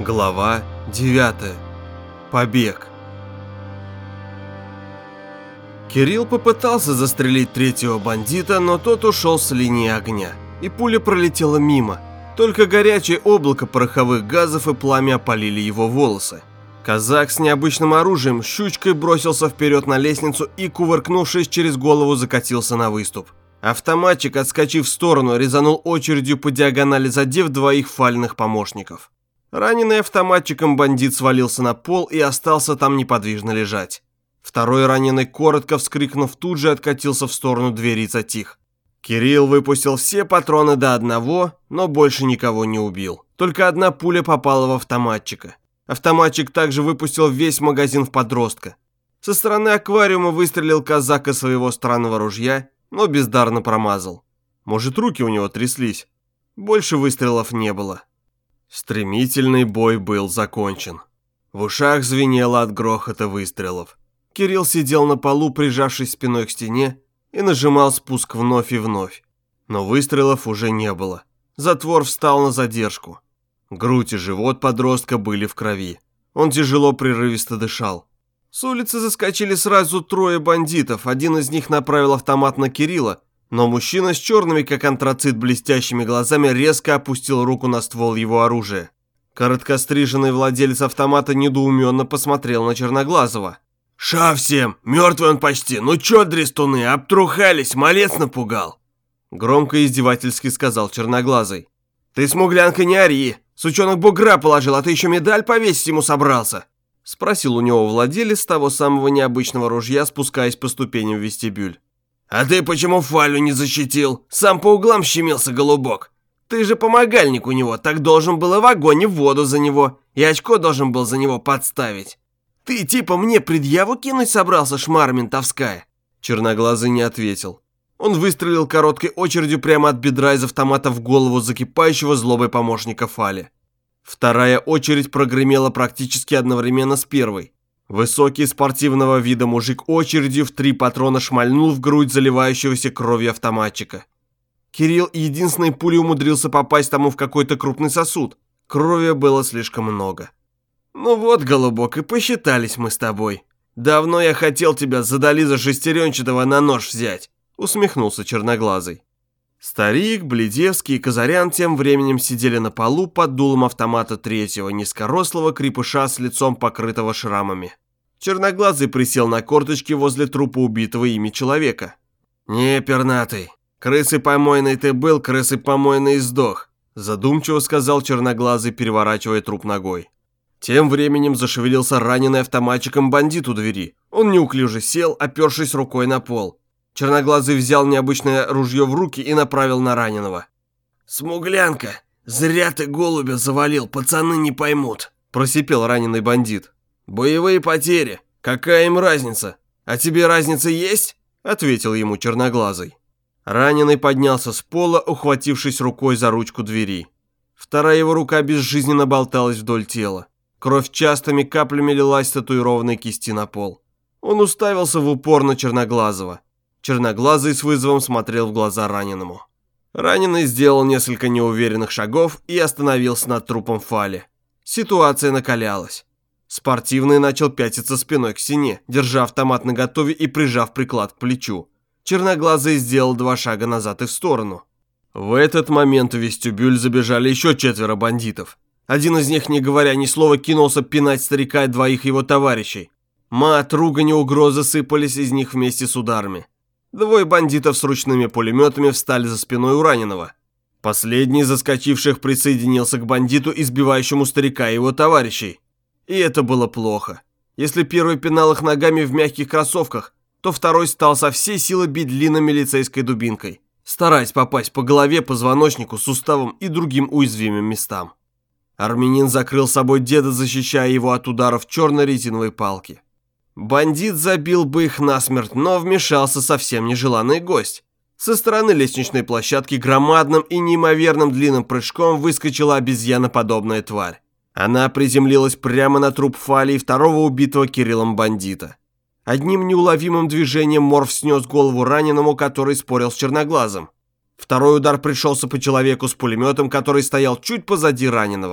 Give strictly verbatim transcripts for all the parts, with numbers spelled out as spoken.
Глава девятая. Побег. Кирилл попытался застрелить третьего бандита, но тот ушел с линии огня, и пуля пролетела мимо. Только горячее облако пороховых газов и пламя опалили его волосы. Казак с необычным оружием щучкой бросился вперед на лестницу и, кувыркнувшись через голову, закатился на выступ. Автоматчик, отскочив в сторону, резанул очередью по диагонали, задев двоих фальных помощников. Раненый автоматчиком бандит свалился на пол и остался там неподвижно лежать. Второй раненый, коротко вскрикнув, тут же откатился в сторону двери и затих. Кирилл выпустил все патроны до одного, но больше никого не убил. Только одна пуля попала в автоматчика. Автоматчик также выпустил весь магазин в подростка. Со стороны аквариума выстрелил казак из своего странного ружья, но бездарно промазал. Может, руки у него тряслись. Больше выстрелов не было. Стремительный бой был закончен. В ушах звенело от грохота выстрелов. Кирилл сидел на полу, прижавшись спиной к стене, и нажимал спуск вновь и вновь. Но выстрелов уже не было. Затвор встал на задержку. Грудь и живот подростка были в крови. Он тяжело, прерывисто дышал. С улицы заскочили сразу трое бандитов. Один из них направил автомат на Кирилла, но мужчина с черными, как антрацит, блестящими глазами резко опустил руку на ствол его оружия. Короткостриженный владелец автомата недоуменно посмотрел на Черноглазого. «Ша всем! Мертвый он почти! Ну чё, дрестуны, обтрухались, малец напугал!» Громко и издевательски сказал Черноглазый. «Ты, смуглянка, не ори! Сучонок бугра положил, а ты еще медаль повесить ему собрался?» Спросил у него владелец того самого необычного ружья, спускаясь по ступеням в вестибюль. «А ты почему Фалю не защитил? Сам по углам щемился, голубок. Ты же помогальник у него, так должен был и в огонь, и в воду за него, и очко должен был за него подставить. Ты типа мне предъяву кинуть собрался, шмара ментовская?» Черноглазый не ответил. Он выстрелил короткой очередью прямо от бедра из автомата в голову закипающего злобой помощника Фали. Вторая очередь прогремела практически одновременно с первой. Высокий спортивного вида мужик очередью в три патрона шмальнул в грудь заливающегося кровью автоматчика. Кирилл единственной пулей умудрился попасть тому в какой-то крупный сосуд. Крови было слишком много. «Ну вот, голубок, и посчитались мы с тобой. Давно я хотел тебя за Долиза Шестеренчатого на нож взять», усмехнулся Черноглазый. Старик, Бледевский и Казарян тем временем сидели на полу под дулом автомата третьего низкорослого крепыша с лицом, покрытого шрамами. Черноглазый присел на корточки возле трупа убитого ими человека. «Не, пернатый, крысой помойной ты был, крысой помойной и сдох», задумчиво сказал Черноглазый, переворачивая труп ногой. Тем временем зашевелился раненый автоматчиком бандит у двери. Он неуклюже сел, опершись рукой на пол. Черноглазый взял необычное ружье в руки и направил на раненого. «Смуглянка, зря ты голубя завалил, пацаны не поймут», просипел раненый бандит. «Боевые потери, какая им разница? А тебе разница есть?» ответил ему Черноглазый. Раненый поднялся с пола, ухватившись рукой за ручку двери. Вторая его рука безжизненно болталась вдоль тела. Кровь частыми каплями лилась с татуированной кисти на пол. Он уставился в упор на Черноглазого. Черноглазый с вызовом смотрел в глаза раненому. Раненый сделал несколько неуверенных шагов и остановился над трупом Фали. Ситуация накалялась. Спортивный начал пятиться спиной к стене, держа автомат наготове и прижав приклад к плечу. Черноглазый сделал два шага назад и в сторону. В этот момент в вестибюль забежали еще четверо бандитов. Один из них, не говоря ни слова, кинулся пинать старика и двоих его товарищей. Мат, ругань и угрозы сыпались из них вместе с ударами. Двое бандитов с ручными пулеметами встали за спиной у раненого. Последний, заскочивших, присоединился к бандиту, избивающему старика и его товарищей. И это было плохо. Если первый пинал их ногами в мягких кроссовках, то второй стал со всей силы бить длинной милицейской дубинкой, стараясь попасть по голове, позвоночнику, суставам и другим уязвимым местам. Армянин закрыл собой деда, защищая его от ударов черной резиновой палки. Бандит забил бы их насмерть, но вмешался совсем нежеланный гость. Со стороны лестничной площадки громадным и неимоверным длинным прыжком выскочила обезьяноподобная тварь. Она приземлилась прямо на труп Фали и второго убитого Кириллом бандита. Одним неуловимым движением морф снес голову раненому, который спорил с Черноглазым. Второй удар пришелся по человеку с пулеметом, который стоял чуть позади раненого.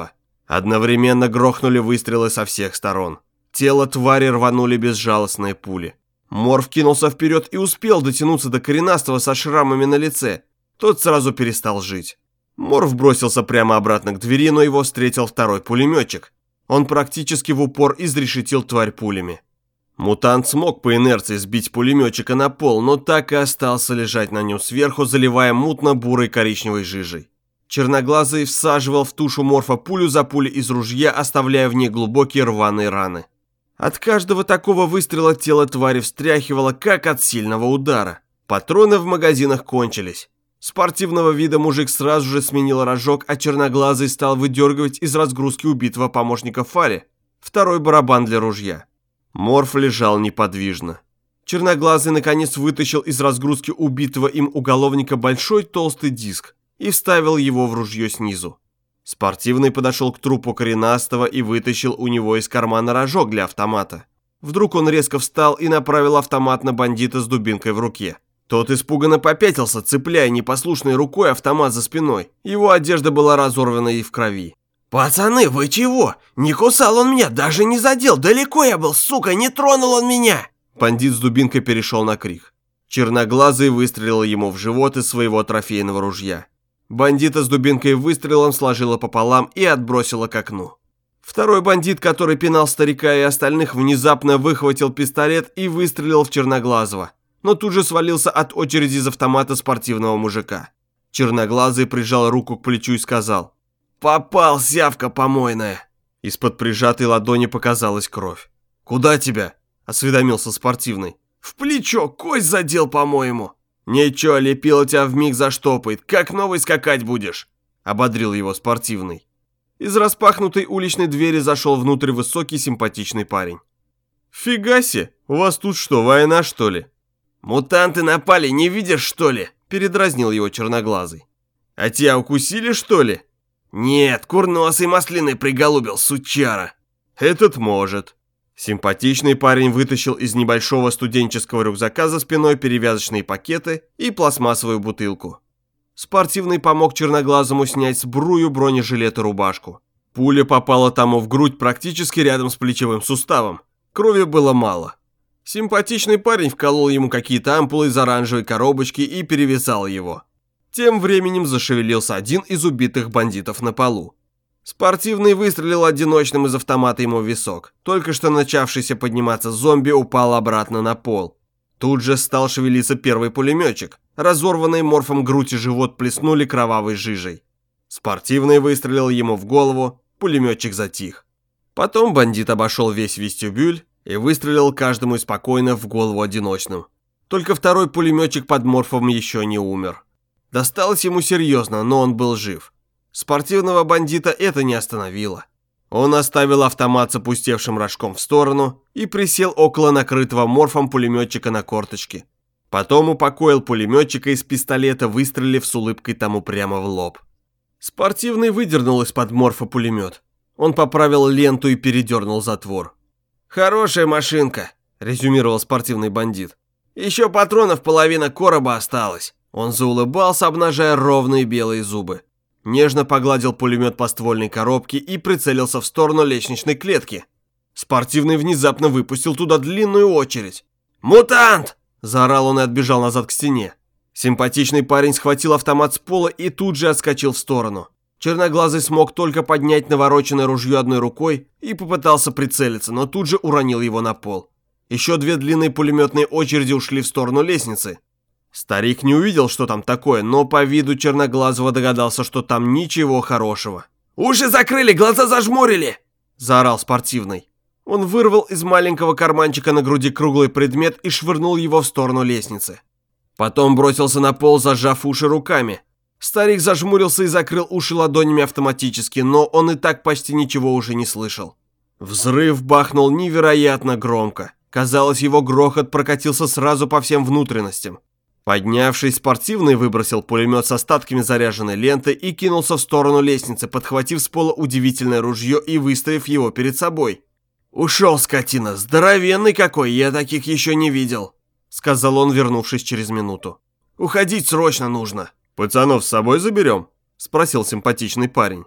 Одновременно грохнули выстрелы со всех сторон. Тело твари рванули безжалостные пули. Морф кинулся вперед и успел дотянуться до коренастого со шрамами на лице. Тот сразу перестал жить. Морф бросился прямо обратно к двери, но его встретил второй пулеметчик. Он практически в упор изрешетил тварь пулями. Мутант смог по инерции сбить пулеметчика на пол, но так и остался лежать на нем сверху, заливая мутно-бурой коричневой жижей. Черноглазый всаживал в тушу Морфа пулю за пулей из ружья, оставляя в ней глубокие рваные раны. От каждого такого выстрела тело твари встряхивало, как от сильного удара. Патроны в магазинах кончились. Спортивного вида мужик сразу же сменил рожок, а черноглазый стал выдергивать из разгрузки убитого помощника Фари второй барабан для ружья. Морф лежал неподвижно. Черноглазый наконец вытащил из разгрузки убитого им уголовника большой толстый диск и вставил его в ружье снизу. Спортивный подошел к трупу коренастого и вытащил у него из кармана рожок для автомата. Вдруг он резко встал и направил автомат на бандита с дубинкой в руке. Тот испуганно попятился, цепляя непослушной рукой автомат за спиной. Его одежда была разорвана и в крови. «Пацаны, вы чего? Не кусал он меня, даже не задел. Далеко я был, сука, не тронул он меня!» Бандит с дубинкой перешел на крик. Черноглазый выстрелил ему в живот из своего трофейного ружья. Бандита с дубинкой выстрелом сложило пополам и отбросило к окну. Второй бандит, который пинал старика и остальных, внезапно выхватил пистолет и выстрелил в Черноглазого, но тут же свалился от очереди из автомата спортивного мужика. Черноглазый прижал руку к плечу и сказал: «Попал, сявка помойная!» Из-под прижатой ладони показалась кровь. «Куда тебя?» – осведомился спортивный. «В плечо, кость задел, по-моему». «Ничего, лепило тебя вмиг заштопает, как новый скакать будешь?» – ободрил его спортивный. Из распахнутой уличной двери зашел внутрь высокий симпатичный парень. «Фига себе, у вас тут что, война, что ли?» «Мутанты напали, не видишь, что ли?» – передразнил его черноглазый. «А тебя укусили, что ли?» «Нет, курносый маслиной приголубил, сучара». «Этот может». Симпатичный парень вытащил из небольшого студенческого рюкзака за спиной перевязочные пакеты и пластмассовую бутылку. Спортивный помог черноглазому снять сбрую, бронежилет и рубашку. Пуля попала тому в грудь практически рядом с плечевым суставом. Крови было мало. Симпатичный парень вколол ему какие-то ампулы из оранжевой коробочки и перевязал его. Тем временем зашевелился один из убитых бандитов на полу. Спортивный выстрелил одиночным из автомата ему в висок. Только что начавшийся подниматься зомби упал обратно на пол. Тут же стал шевелиться первый пулеметчик. Разорванные морфом грудь и живот плеснули кровавой жижей. Спортивный выстрелил ему в голову, пулеметчик затих. Потом бандит обошел весь вестибюль и выстрелил каждому спокойно в голову одиночным. Только второй пулеметчик под морфом еще не умер. Досталось ему серьезно, но он был жив. Спортивного бандита это не остановило. Он оставил автомат с опустевшим рожком в сторону и присел около накрытого морфом пулеметчика на корточке. Потом упокоил пулеметчика из пистолета, выстрелив с улыбкой тому прямо в лоб. Спортивный выдернул из-под морфа пулемет. Он поправил ленту и передернул затвор. «Хорошая машинка», – резюмировал спортивный бандит. «Еще патронов половина короба осталось». Он заулыбался, обнажая ровные белые зубы. Нежно погладил пулемет по ствольной коробке и прицелился в сторону лестничной клетки. Спортивный внезапно выпустил туда длинную очередь. «Мутант!» – заорал он и отбежал назад к стене. Симпатичный парень схватил автомат с пола и тут же отскочил в сторону. Черноглазый смог только поднять навороченное ружье одной рукой и попытался прицелиться, но тут же уронил его на пол. Еще две длинные пулеметные очереди ушли в сторону лестницы. Старик не увидел, что там такое, но по виду Черноглазого догадался, что там ничего хорошего. «Уши закрыли, глаза зажмурили!» – заорал спортивный. Он вырвал из маленького карманчика на груди круглый предмет и швырнул его в сторону лестницы. Потом бросился на пол, зажав уши руками. Старик зажмурился и закрыл уши ладонями автоматически, но он и так почти ничего уже не слышал. Взрыв бахнул невероятно громко. Казалось, его грохот прокатился сразу по всем внутренностям. Поднявшись, спортивный выбросил пулемет с остатками заряженной ленты и кинулся в сторону лестницы, подхватив с пола удивительное ружье и выставив его перед собой. «Ушел, скотина, здоровенный какой, я таких еще не видел», — сказал он, вернувшись через минуту. «Уходить срочно нужно». «Пацанов с собой заберем?» — спросил симпатичный парень.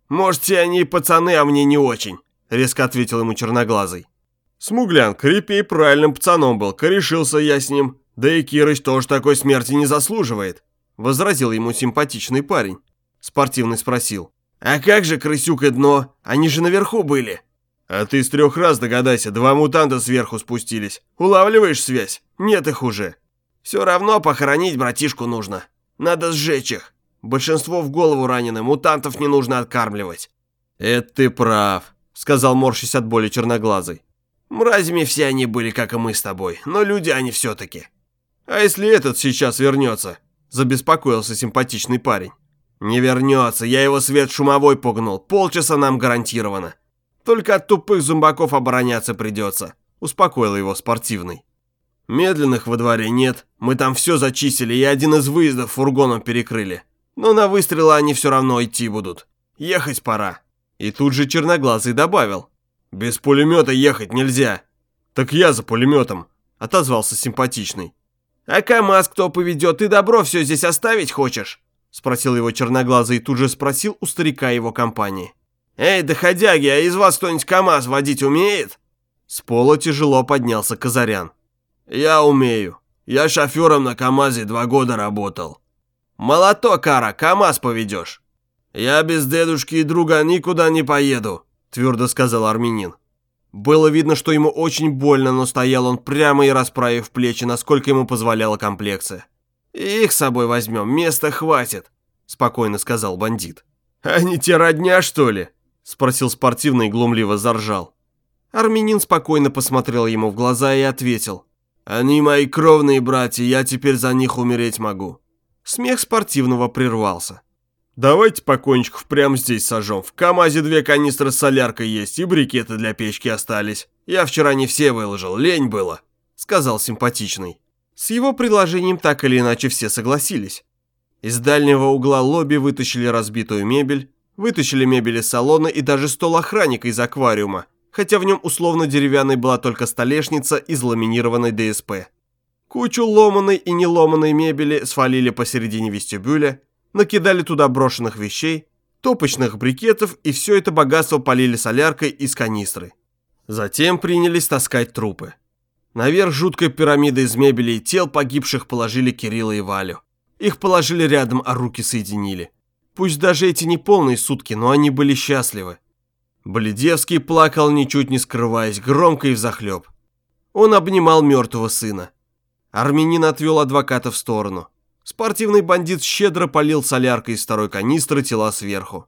Может, все они и пацаны, а мне не очень», — резко ответил ему черноглазый. «Смуглян, Крепей правильным пацаном был, корешился я с ним. Да и Кирыч тоже такой смерти не заслуживает», — возразил ему симпатичный парень. Спортивный спросил: «А как же Крысюк и Дно? Они же наверху были». «А ты с трех раз догадайся, два мутанта сверху спустились. Улавливаешь связь? Нет их уже». «Все равно похоронить братишку нужно. Надо сжечь их. Большинство в голову ранены, мутантов не нужно откармливать». «Это ты прав», — сказал, морщась от боли черноглазый. «Мразями все они были, как и мы с тобой, но люди они все-таки». «А если этот сейчас вернется?» — забеспокоился симпатичный парень. «Не вернется, я его свет шумовой пугнул, полчаса нам гарантировано. Только от тупых зомбаков обороняться придется», — успокоил его спортивный. «Медленных во дворе нет, мы там все зачистили и один из выездов фургоном перекрыли. Но на выстрелы они все равно идти будут. Ехать пора». И тут же черноглазый добавил: «Без пулемета ехать нельзя». «Так я за пулеметом», — отозвался симпатичный. «А КамАЗ кто поведет? Ты добро все здесь оставить хочешь?» — спросил его черноглазый и тут же спросил у старика его компании. «Эй, доходяги, а из вас кто-нибудь КамАЗ водить умеет?» С пола тяжело поднялся Казарян. «Я умею. Я шофером на КамАЗе два года работал». «Молоток, Ара, КамАЗ поведешь». «Я без дедушки и друга никуда не поеду», — твердо сказал армянин. Было видно, что ему очень больно, но стоял он прямо и расправив плечи, насколько ему позволяла комплекция. «Их с собой возьмем, места хватит», — спокойно сказал бандит. «Они те родня, что ли?» — спросил спортивный и глумливо заржал. Армянин спокойно посмотрел ему в глаза и ответил: «Они мои кровные братья, я теперь за них умереть могу». Смех спортивного прервался. «Давайте покойничков прямо здесь сожжем. В КамАЗе две канистры с соляркой есть и брикеты для печки остались. Я вчера не все выложил, лень было», — сказал симпатичный. С его предложением так или иначе все согласились. Из дальнего угла лобби вытащили разбитую мебель, вытащили мебель из салона и даже стол охранника из аквариума, хотя в нем условно деревянной была только столешница из ламинированной ДСП. Кучу ломаной и неломаной мебели свалили посередине вестибюля, накидали туда брошенных вещей, топочных брикетов и все это богатство полили соляркой из канистры. Затем принялись таскать трупы. Наверх жуткой пирамидой из мебели и тел погибших положили Кирилла и Валю. Их положили рядом, а руки соединили. Пусть даже эти неполные сутки, но они были счастливы. Бледевский плакал, ничуть не скрываясь, громко и взахлеб. Он обнимал мертвого сына. Армянин отвел адвоката в сторону. Спортивный бандит щедро полил соляркой из второй канистры тела сверху.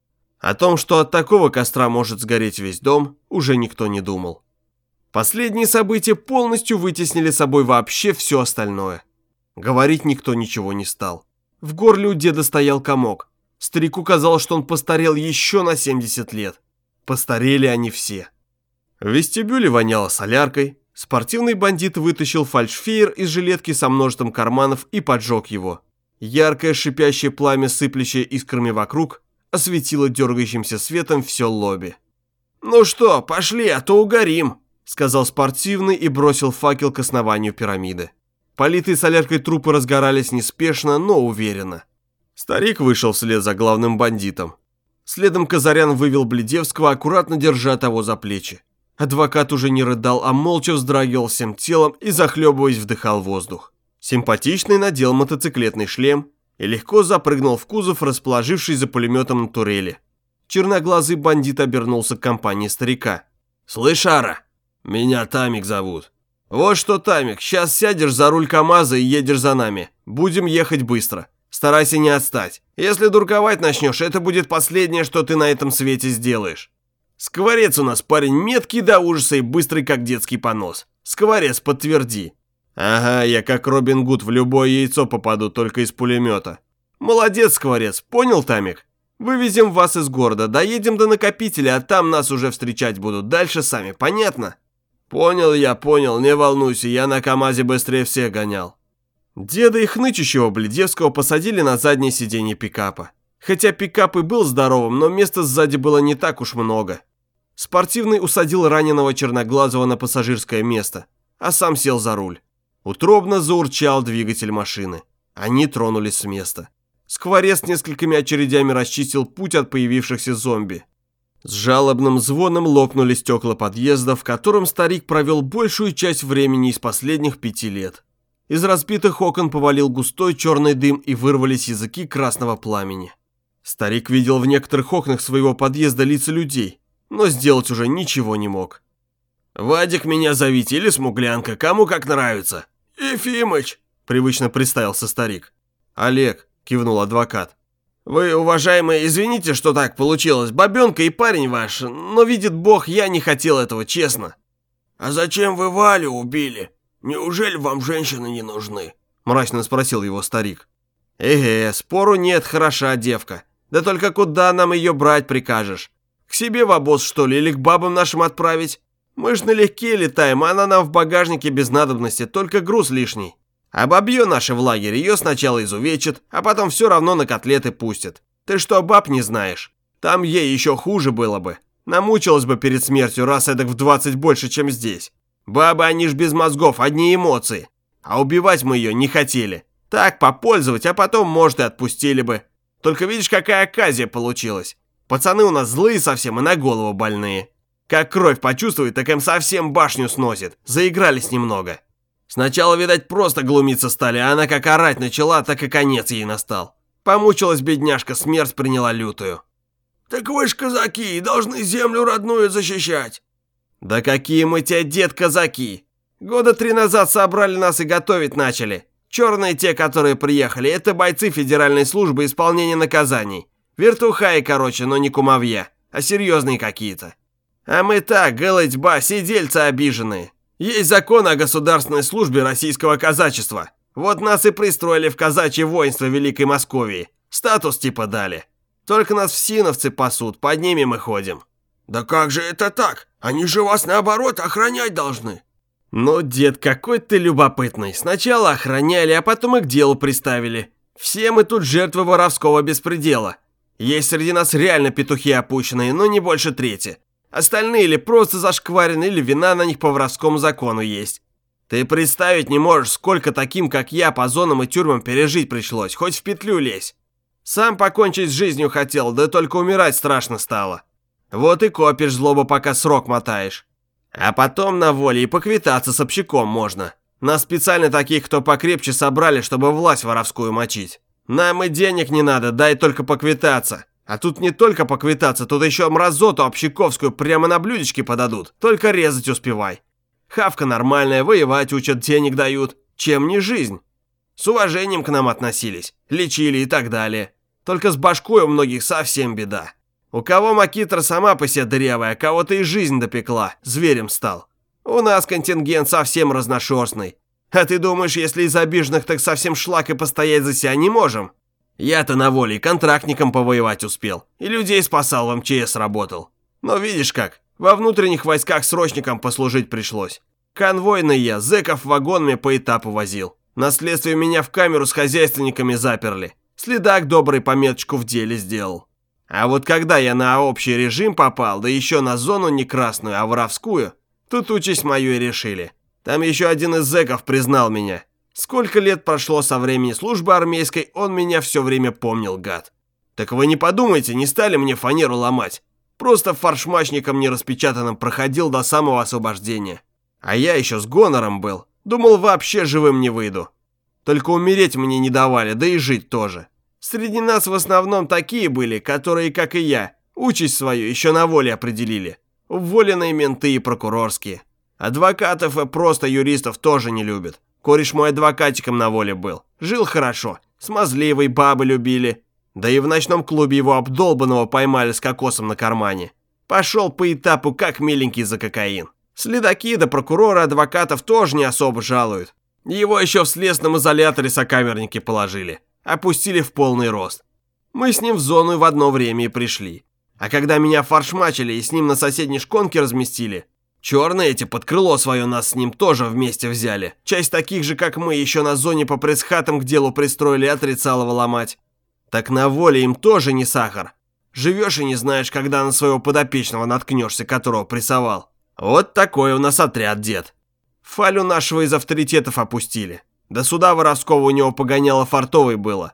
О том, что от такого костра может сгореть весь дом, уже никто не думал. Последние события полностью вытеснили собой вообще все остальное. Говорить никто ничего не стал. В горле у деда стоял комок. Старику казалось, что он постарел еще на семьдесят лет. Постарели они все. В вестибюле воняло соляркой. Спортивный бандит вытащил фальшфейер из жилетки со множеством карманов и поджег его. Яркое шипящее пламя, сыплящее искрами вокруг, осветило дергающимся светом все лобби. «Ну что, пошли, а то угорим», — сказал спортивный и бросил факел к основанию пирамиды. Политые соляркой трупы разгорались неспешно, но уверенно. Старик вышел вслед за главным бандитом. Следом Казарян вывел Бледевского, аккуратно держа того за плечи. Адвокат уже не рыдал, а молча вздрагивал всем телом и, захлебываясь, вдыхал воздух. Симпатичный надел мотоциклетный шлем и легко запрыгнул в кузов, расположившись за пулеметом на турели. Черноглазый бандит обернулся к компании старика. «Слышь, Ара, меня Тамик зовут. Вот что, Тамик, сейчас сядешь за руль КамАЗа и едешь за нами. Будем ехать быстро. Старайся не отстать. Если дурковать начнешь, это будет последнее, что ты на этом свете сделаешь. Скворец у нас парень меткий до ужаса и быстрый, как детский понос. Скворец, подтверди». «Ага, я как Робин Гуд в любое яйцо попаду, только из пулемета». «Молодец, Скворец, понял, Тамик? Вывезем вас из города, доедем до накопителя, а там нас уже встречать будут. Дальше сами, понятно?» «Понял я, понял, не волнуйся, я на КамАЗе быстрее всех гонял». Деда и хнычущего Бледевского посадили на заднее сиденье пикапа. Хотя пикап и был здоровым, но места сзади было не так уж много. Спортивный усадил раненого Черноглазого на пассажирское место, а сам сел за руль. Утробно заурчал двигатель машины. Они тронулись с места. Скворец несколькими очередями расчистил путь от появившихся зомби. С жалобным звоном лопнули стекла подъезда, в котором старик провел большую часть времени из последних пяти лет. Из разбитых окон повалил густой черный дым и вырвались языки красного пламени. Старик видел в некоторых окнах своего подъезда лица людей, но сделать уже ничего не мог. «Вадик меня зовите или Смуглянка, кому как нравится». «Ефимыч», — привычно представился старик. «Олег», — кивнул адвокат. «Вы, уважаемые, извините, что так получилось. Бабенка и парень ваш, но, видит Бог, я не хотел этого, честно». «А зачем вы Валю убили? Неужели вам женщины не нужны?» — мрачно спросил его старик. «Эге, спору нет, хороша девка. Да только куда нам ее брать прикажешь? К себе в обоз, что ли, или к бабам нашим отправить? Мы ж налегке летаем, а она нам в багажнике без надобности, только груз лишний. А бабье наше в лагерь ее сначала изувечит, а потом все равно на котлеты пустят. Ты что, баб не знаешь? Там ей еще хуже было бы. Намучилась бы перед смертью раз эдак в двадцать больше, чем здесь. Бабы, они ж без мозгов, одни эмоции. А убивать мы ее не хотели. Так, попользовать, а потом, может, и отпустили бы. Только видишь, какая оказия получилась. Пацаны у нас злые совсем и на голову больные. Как кровь почувствует, так им совсем башню сносит. Заигрались немного. Сначала, видать, просто глумиться стали, а она как орать начала, так и конец ей настал. Помучилась бедняжка, смерть приняла лютую. «Так вы ж казаки и должны землю родную защищать». «Да какие мы те, дед, казаки! Года три назад собрали нас и готовить начали. Черные те, которые приехали, это бойцы Федеральной службы исполнения наказаний. Вертухаи, короче, но не кумовья, а серьезные какие-то. А мы так, голытьба, сидельцы обиженные. Есть закон о государственной службе российского казачества. Вот нас и пристроили в казачье воинство Великой Московии. Статус типа дали. Только нас в синовцы пасут, под ними мы ходим». «Да как же это так? Они же вас, наоборот, охранять должны». «Ну, дед, какой ты любопытный. Сначала охраняли, а потом и к делу приставили. Все мы тут жертвы воровского беспредела. Есть среди нас реально петухи опущенные, но не больше трети. Остальные или просто зашкварены, или вина на них по воровскому закону есть. Ты представить не можешь, сколько таким, как я, по зонам и тюрьмам пережить пришлось, хоть в петлю лезь. Сам покончить с жизнью хотел, да только умирать страшно стало. Вот и копишь злобу, пока срок мотаешь. А потом на воле и поквитаться с общаком можно. Нас специально таких, кто покрепче, собрали, чтобы власть воровскую мочить. Нам и денег не надо, дай только поквитаться. А тут не только поквитаться, тут еще мразоту общаковскую прямо на блюдечке подадут. Только резать успевай. Хавка нормальная, воевать учат, денег дают. Чем не жизнь? С уважением к нам относились, лечили и так далее. Только с башкой у многих совсем беда. У кого макитра сама по себе дырявая, а кого-то и жизнь допекла, зверем стал. У нас контингент совсем разношерстный. А ты думаешь, если из обиженных, так совсем шлак и постоять за себя не можем? Я-то на воле контрактником повоевать успел, и людей спасал, в МЧС работал. Но видишь как, во внутренних войсках срочникам послужить пришлось. Конвойный я, зэков вагонами по этапу возил. На следствие меня в камеру с хозяйственниками заперли. Следак добрый пометочку в деле сделал. А вот когда я на общий режим попал, да еще на зону не красную, а воровскую, тут участь мою и решили. Там еще один из зэков признал меня. Сколько лет прошло со времени службы армейской, он меня все время помнил, гад. Так вы не подумайте, не стали мне фанеру ломать. Просто форшмачником нераспечатанным проходил до самого освобождения. А я еще с гонором был. Думал, вообще живым не выйду. Только умереть мне не давали, да и жить тоже. Среди нас в основном такие были, которые, как и я, участь свою еще на воле определили. Уволенные менты и прокурорские. Адвокатов и просто юристов тоже не любят. Кореш мой адвокатиком на воле был. Жил хорошо, смазливый, бабы любили. Да и в ночном клубе его обдолбанного поймали с кокосом на кармане. Пошел по этапу как миленький за кокаин. Следаки да прокуроры адвокатов тоже не особо жалуют. Его еще в следственном изоляторе сокамерники положили. Опустили в полный рост. Мы с ним в зону в одно время и пришли. А когда меня форшмачили и с ним на соседней шконке разместили, черные эти под крыло свое нас с ним тоже вместе взяли. Часть таких же, как мы, еще на зоне по пресс-хатам к делу пристроили отрицалово ломать. Так на воле им тоже не сахар. Живешь и не знаешь, когда на своего подопечного наткнешься, которого прессовал. Вот такой у нас отряд, дед. Фалю нашего из авторитетов опустили. До суда воровского у него погоняло фартовой было.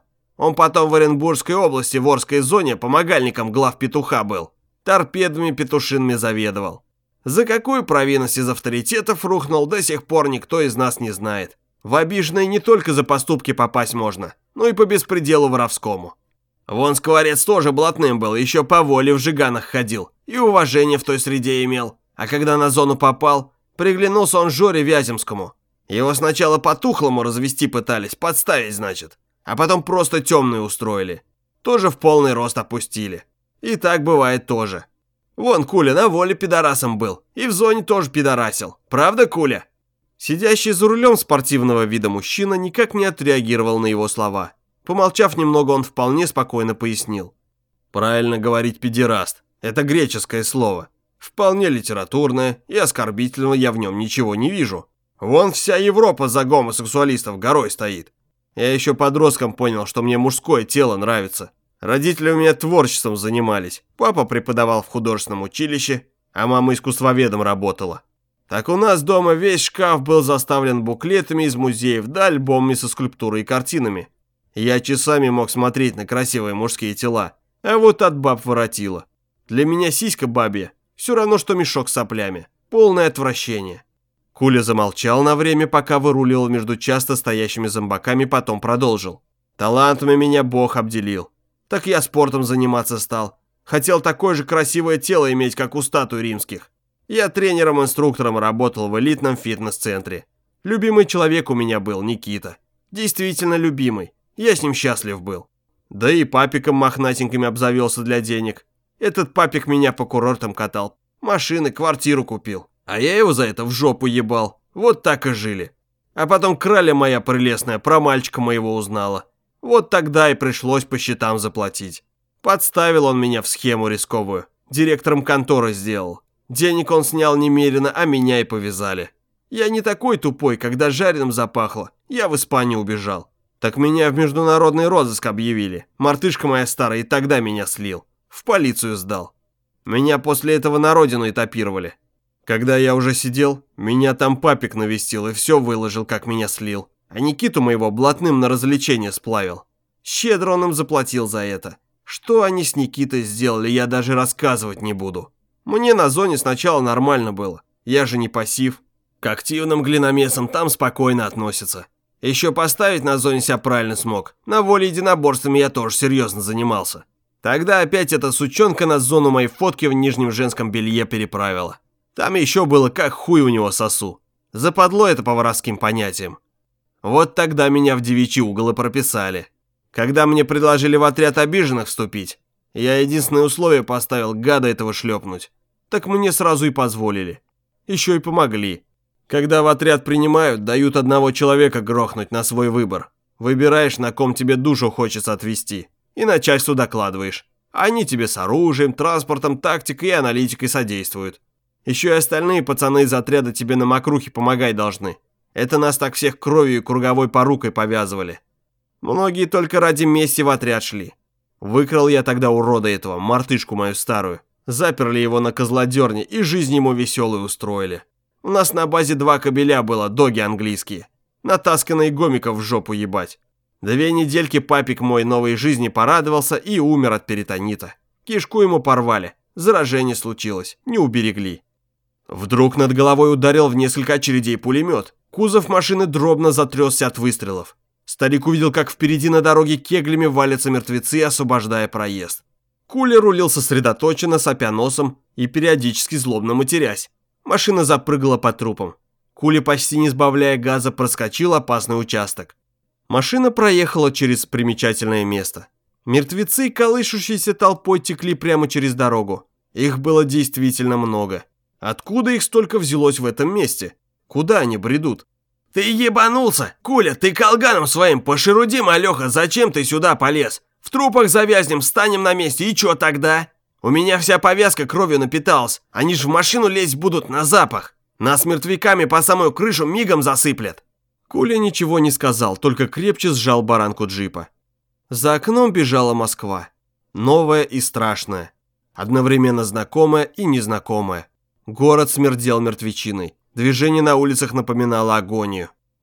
Он потом в Оренбургской области в Орской зоне помогальником главпетуха был. Торпедами петушинами заведовал. За какую провинность из авторитетов рухнул, до сих пор никто из нас не знает. В обиженные не только за поступки попасть можно, но и по беспределу воровскому. Вон скворец тоже блатным был, еще по воле в жиганах ходил. И уважение в той среде имел. А когда на зону попал, приглянулся он Жоре Вяземскому. Его сначала по-тухлому развести пытались, подставить, значит. А потом просто темную устроили. Тоже в полный рост опустили. И так бывает тоже. Вон Куля на воле пидорасом был. И в зоне тоже пидорасил. Правда, Куля? Сидящий за рулем спортивного вида мужчина никак не отреагировал на его слова. Помолчав немного, он вполне спокойно пояснил. Правильно говорить педераст. Это греческое слово. Вполне литературное, и оскорбительного я в нем ничего не вижу. Вон вся Европа за гомосексуалистов горой стоит. Я еще подростком понял, что мне мужское тело нравится. Родители у меня творчеством занимались. Папа преподавал в художественном училище, а мама искусствоведом работала. Так у нас дома весь шкаф был заставлен буклетами из музеев да альбомами со скульптурой и картинами. Я часами мог смотреть на красивые мужские тела, а вот от баб воротило. Для меня сиська бабья все равно, что мешок с соплями. Полное отвращение. Куля замолчал на время, пока выруливал между часто стоящими зомбаками, потом продолжил. Талантами меня Бог обделил. Так я спортом заниматься стал. Хотел такое же красивое тело иметь, как у статуй римских. Я тренером-инструктором работал в элитном фитнес-центре. Любимый человек у меня был, Никита. Действительно любимый. Я с ним счастлив был. Да и папиком мохнатенькими обзавелся для денег. Этот папик меня по курортам катал. Машины, квартиру купил. А я его за это в жопу ебал. Вот так и жили. А потом краля моя прелестная про мальчика моего узнала. Вот тогда и пришлось по счетам заплатить. Подставил он меня в схему рисковую. Директором конторы сделал. Денег он снял немерено, а меня и повязали. Я не такой тупой, когда жареным запахло. Я в Испанию убежал. Так меня в международный розыск объявили. Мартышка моя старая и тогда меня слил. В полицию сдал. Меня после этого на родину этапировали. Когда я уже сидел, меня там папик навестил и все выложил, как меня слил. А Никиту моего блатным на развлечение сплавил. Щедро он им заплатил за это. Что они с Никитой сделали, я даже рассказывать не буду. Мне на зоне сначала нормально было. Я же не пассив. К активным глиномесам там спокойно относятся. Еще поставить на зоне себя правильно смог. На воле единоборствами я тоже серьезно занимался. Тогда опять эта сучонка на зону моей фотки в нижнем женском белье переправила. Там еще было как хуй у него сосу. Западло это по воровским понятиям. Вот тогда меня в девичий угол и прописали. Когда мне предложили в отряд обиженных вступить, я единственное условие поставил гада этого шлепнуть. Так мне сразу и позволили. Еще и помогли. Когда в отряд принимают, дают одного человека грохнуть на свой выбор. Выбираешь, на ком тебе душу хочется отвести. И начальству докладываешь. Они тебе с оружием, транспортом, тактикой и аналитикой содействуют. Еще и остальные пацаны из отряда тебе на мокрухе помогать должны. Это нас так всех кровью и круговой порукой повязывали. Многие только ради мести в отряд шли. Выкрал я тогда урода этого, мартышку мою старую. Заперли его на козлодерне и жизнь ему веселую устроили. У нас на базе два кобеля было, доги английские. Натасканные гомиков в жопу ебать. Две недельки папик мой новой жизни порадовался и умер от перитонита. Кишку ему порвали. Заражение случилось, не уберегли. Вдруг над головой ударил в несколько очередей пулемет. Кузов машины дробно затрясся от выстрелов. Старик увидел, как впереди на дороге кеглями валятся мертвецы, освобождая проезд. Куля рулил сосредоточенно, сопя носом и периодически злобно матерясь. Машина запрыгала по трупам. Куля, почти не сбавляя газа, проскочил опасный участок. Машина проехала через примечательное место. Мертвецы, колышущиеся толпой, текли прямо через дорогу. Их было действительно много. Откуда их столько взялось в этом месте? Куда они бредут? Ты ебанулся? Куля, ты колганом своим пошеруди, малеха, зачем ты сюда полез? В трупах завязнем, встанем на месте, и чё тогда? У меня вся повязка кровью напиталась. Они ж в машину лезть будут на запах. Нас мертвяками по самую крышу мигом засыплет. Куля ничего не сказал, только крепче сжал баранку джипа. За окном бежала Москва. Новая и страшная. Одновременно знакомая и незнакомая. Город смердел мертвечиной. Движение на улицах напоминало агонию.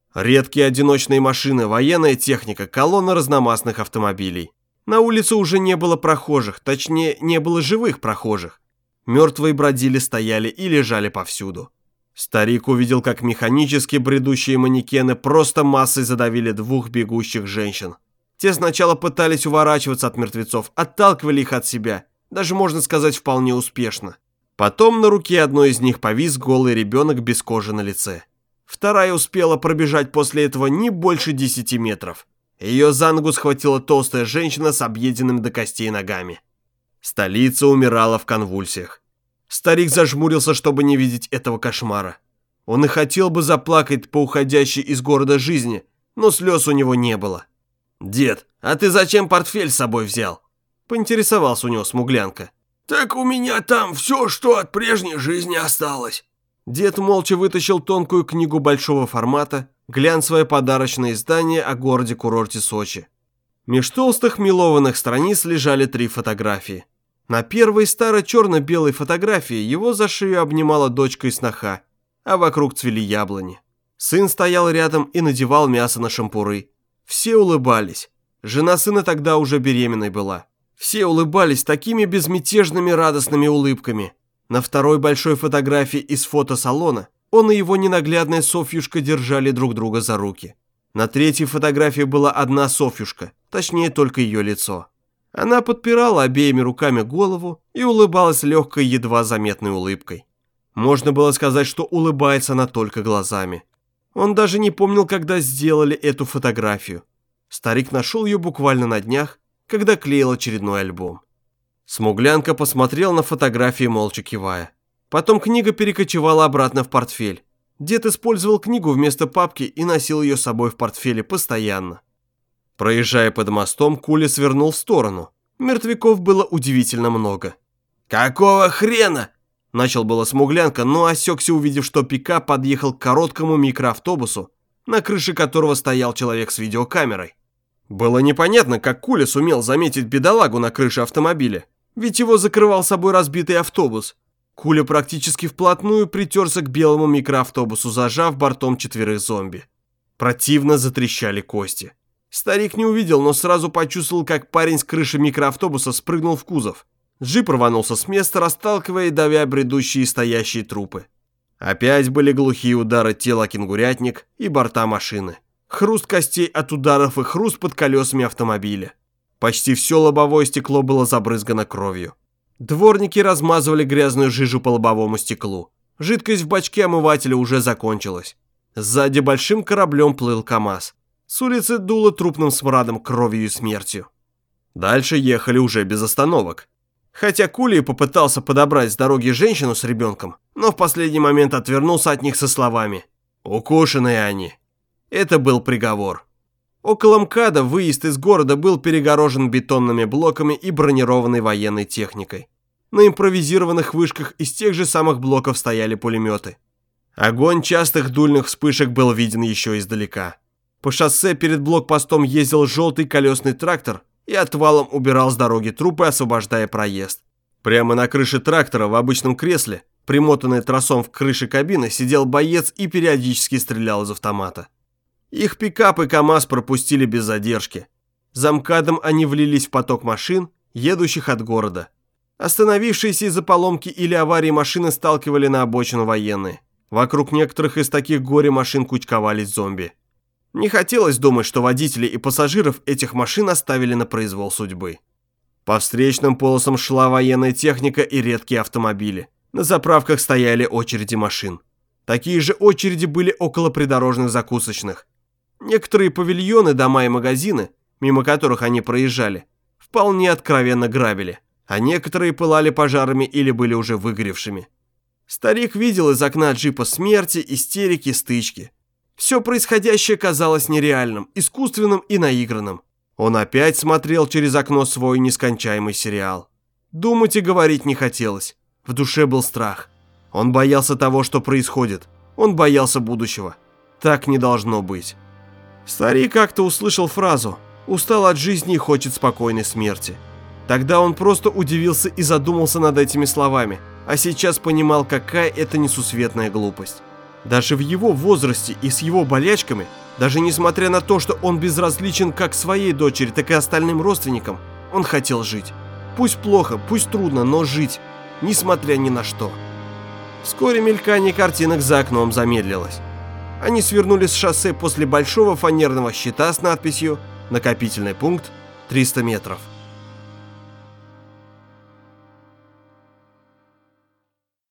Редкие одиночные машины, военная техника, колонна разномастных автомобилей. На улице уже не было прохожих, точнее, не было живых прохожих. Мертвые бродили, стояли и лежали повсюду. Старик увидел, как механически бредущие манекены просто массой задавили двух бегущих женщин. Те сначала пытались уворачиваться от мертвецов, отталкивали их от себя, даже, можно сказать, вполне успешно. Потом на руке одной из них повис голый ребенок без кожи на лице. Вторая успела пробежать после этого не больше десяти метров. Ее за ногу схватила толстая женщина с объеденными до костей ногами. Столица умирала в конвульсиях. Старик зажмурился, чтобы не видеть этого кошмара. Он и хотел бы заплакать по уходящей из города жизни, но слез у него не было. «Дед, а ты зачем портфель с собой взял?» – поинтересовался у него смуглянка. «Так у меня там все, что от прежней жизни осталось». Дед молча вытащил тонкую книгу большого формата, глянцевое подарочное издание о городе-курорте Сочи. Меж толстых мелованных страниц лежали три фотографии. На первой старо-черно-белой фотографии его за шею обнимала дочка и сноха, а вокруг цвели яблони. Сын стоял рядом и надевал мясо на шампуры. Все улыбались. Жена сына тогда уже беременной была. Все улыбались такими безмятежными радостными улыбками. На второй большой фотографии из фотосалона он и его ненаглядная Софьюшка держали друг друга за руки. На третьей фотографии была одна Софьюшка, точнее только ее лицо. Она подпирала обеими руками голову и улыбалась легкой, едва заметной улыбкой. Можно было сказать, что улыбается она только глазами. Он даже не помнил, когда сделали эту фотографию. Старик нашел ее буквально на днях, когда клеил очередной альбом. Смуглянка посмотрел на фотографии, молча кивая. Потом книга перекочевала обратно в портфель. Дед использовал книгу вместо папки и носил ее с собой в портфеле постоянно. Проезжая под мостом, Куля свернул в сторону. Мертвяков было удивительно много. «Какого хрена?» – начал было Смуглянка, но осекся, увидев, что пикап подъехал к короткому микроавтобусу, на крыше которого стоял человек с видеокамерой. Было непонятно, как Куля сумел заметить бедолагу на крыше автомобиля, ведь его закрывал собой разбитый автобус. Куля практически вплотную притерся к белому микроавтобусу, зажав бортом четверых зомби. Противно затрещали кости. Старик не увидел, но сразу почувствовал, как парень с крыши микроавтобуса спрыгнул в кузов. Джип рванулся с места, расталкивая и давя бредущие и стоящие трупы. Опять были глухие удары тела кенгурятник и борта машины. Хруст костей от ударов и хруст под колесами автомобиля. Почти все лобовое стекло было забрызгано кровью. Дворники размазывали грязную жижу по лобовому стеклу. Жидкость в бачке омывателя уже закончилась. Сзади большим кораблем плыл КамАЗ. С улицы дуло трупным смрадом, кровью и смертью. Дальше ехали уже без остановок. Хотя Куля попытался подобрать с дороги женщину с ребенком, но в последний момент отвернулся от них со словами «Укушенные они». Это был приговор. Около МКАДа выезд из города был перегорожен бетонными блоками и бронированной военной техникой. На импровизированных вышках из тех же самых блоков стояли пулеметы. Огонь частых дульных вспышек был виден еще издалека. По шоссе перед блокпостом ездил желтый колесный трактор и отвалом убирал с дороги трупы, освобождая проезд. Прямо на крыше трактора в обычном кресле, примотанный тросом в крыше кабины, сидел боец и периодически стрелял из автомата. Их пикап и КамАЗ пропустили без задержки. За МКАДом они влились в поток машин, едущих от города. Остановившиеся из-за поломки или аварии машины сталкивали на обочину военные. Вокруг некоторых из таких горе-машин кучковались зомби. Не хотелось думать, что водителей и пассажиров этих машин оставили на произвол судьбы. По встречным полосам шла военная техника и редкие автомобили. На заправках стояли очереди машин. Такие же очереди были около придорожных закусочных. Некоторые павильоны, дома и магазины, мимо которых они проезжали, вполне откровенно грабили, а некоторые пылали пожарами или были уже выгоревшими. Старик видел из окна джипа смерти, истерики, стычки. Все происходящее казалось нереальным, искусственным и наигранным. Он опять смотрел через окно свой нескончаемый сериал. Думать и говорить не хотелось. В душе был страх. Он боялся того, что происходит. Он боялся будущего. Так не должно быть. Старик как-то услышал фразу «устал от жизни и хочет спокойной смерти». Тогда он просто удивился и задумался над этими словами, а сейчас понимал, какая это несусветная глупость. Даже в его возрасте и с его болячками, даже несмотря на то, что он безразличен как своей дочери, так и остальным родственникам, он хотел жить. Пусть плохо, пусть трудно, но жить, несмотря ни на что. Вскоре мелькание картинок за окном замедлилось. Они свернули с шоссе после большого фанерного щита с надписью «Накопительный пункт триста метров».